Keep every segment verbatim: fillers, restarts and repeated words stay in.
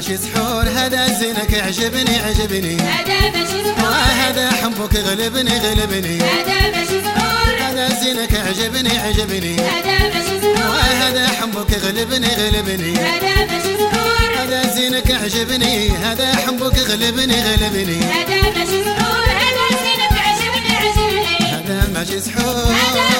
ماشي سحور هذا زينك عجبني عجبني هذا ماشي سحور هذا حبك غلبني غلبني هذا ماشي سحور هذا زينك عجبني عجبني هذا ماشي سحور هذا حبك غلبني غلبني هذا ماشي سحور هذا زينك عجبني هذا حبك غلبني غلبني هذا ماشي سحور هذا زينك عجبني عجبني هذا ماشي سحور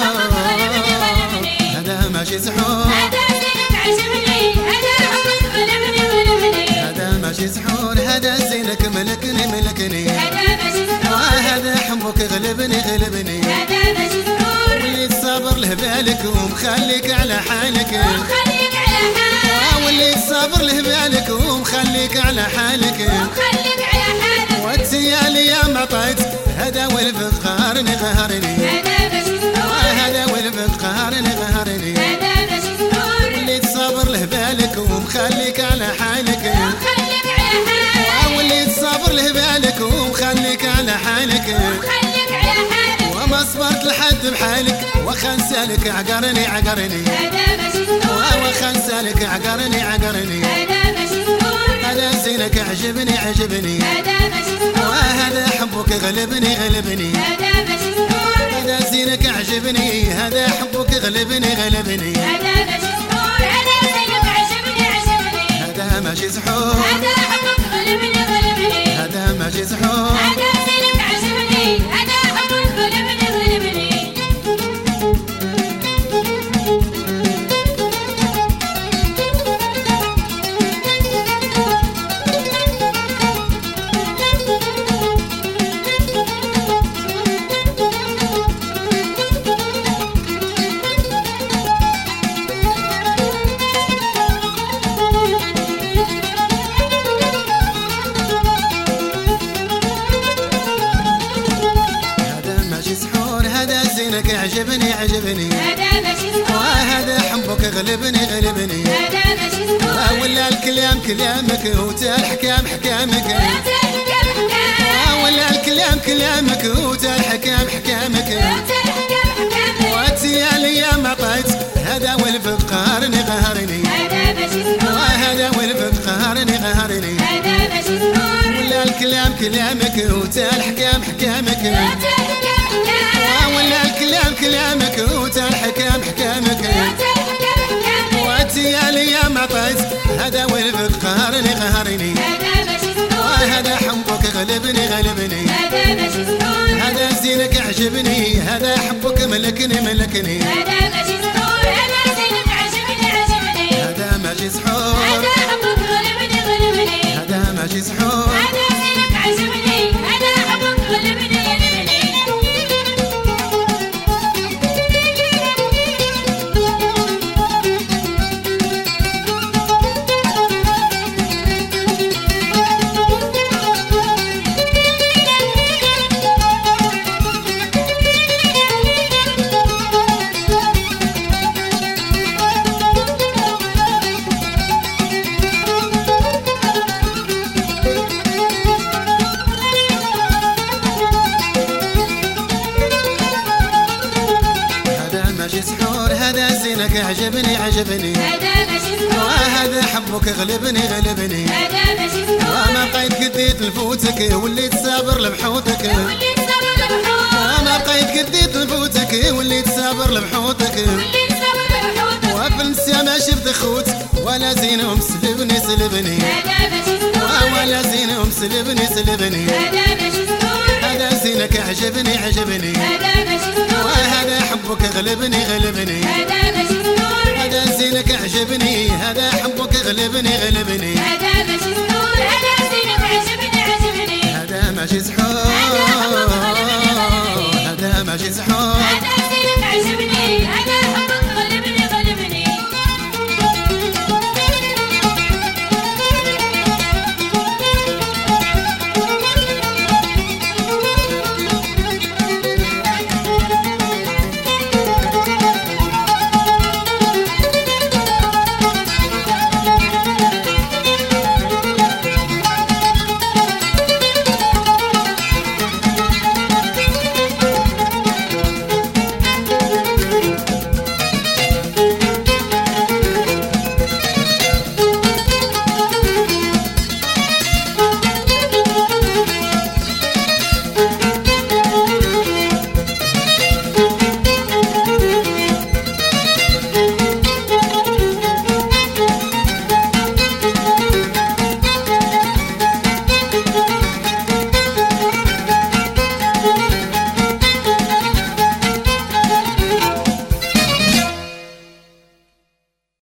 هذا ماشي سحور هذا زينك عجبني هذا حبك غلبني غلبني هذا ماشي سحور هذا زينك ملكني ملكني هذا ماشي سحور هذا حبك غلبني غلبني هذا ماشي سحور واللي صابر له بالك ومخليك على حالك ومخليك على حالك واللي صابر له بالك ومخليك على حالك ومخليك على حالك والتيالي يا مطيت هذا والفق قهرني قهرني هذا ماشي سحور هذا والفق قهرني قهرني هذا ماشي سحور واللي تصابر له بالك ومخليك على حالك ومخليك على حالك واللي تصابر له بالك ومخليك على حالك ومخليك على حالك وما صبرت لحد بحالك وخنسالك عقرني عقرني هذا ماشي سحور وخنسالك عقرني عقرني هذا ماشي سحور هذا زينك عجبني عجبني هذا ماشي سحور وهذا حبك غلبني غلبني هذا ماشي سحور هذا زينك عجبني هذا حبك غلبني غلبني هذا ماشي سحور هذا زينك عجبني عجبني هذا ماشي سحور هذا حبك غلبني غلبني هذا ماشي سحور هذا زينك عجبني هذا حبك غلبني غلبني زينك عجبني عجبني هذا ماشي سحور وهذا حبك غلبني غلبني هذا ماشي سحور ولا الكلام كلامك وتالحكام حكامك وانت الحكام حكامك ولا الكلام كلامك وتالحكام حكامك وانت الحكام حكامك واتيالي يا مطيت هذا والفق قهرني قهرني هذا ماشي سحور هذا والفق قهرني قهرني هذا ماشي سحور ولا الكلام كلامك وتالحكام حكامك وانت الحكام حكامك ولا الكلام كلامك وتالحكام حكامك وانت الحكام حكامك واتيالي يا مطيت هذا والفق قهرني قهرني هذا ماشي سحور هذا حبك غلبني غلبني هذا ماشي سحور هذا زينك عجبني هذا حبك ملكني ملكني هذا ماشي سحور هذا زينك عجبني عجبني هذا ماشي سحور هذا حبك غلبني غلبني هذا ماشي سحور هذا زينك عجبني هذا حبك غلبني غلبني ماشي سحور هذا زينك عجبني عجبني هذا ماشي سحور وهذا حبك غلبني غلبني هذا ماشي سحور وما بقيت قديت لفوتك وليت صابر لبحوطك وليت صابر لبحوطك وما بقيت قديت لفوتك وليت صابر لبحوطك وليت صابر لبحوطك وفي النسيا ما شفت خوت ولا زينهم سلبني سلبني هذا ماشي سحور ولا زينهم سلبني سلبني هذا ماشي سحور هذا زينك عجبني عجبني هذا ماشي سحور وهذا حبك غلبني غلبني هذا ماشي سحور هذا زينك عجبني هذا حبك غلبني غلبني هذا ماشي سحور هذا زينك عجبني عجبني هذا ماشي سحور هذا ماشي سحور هذا زينك عجبني هذا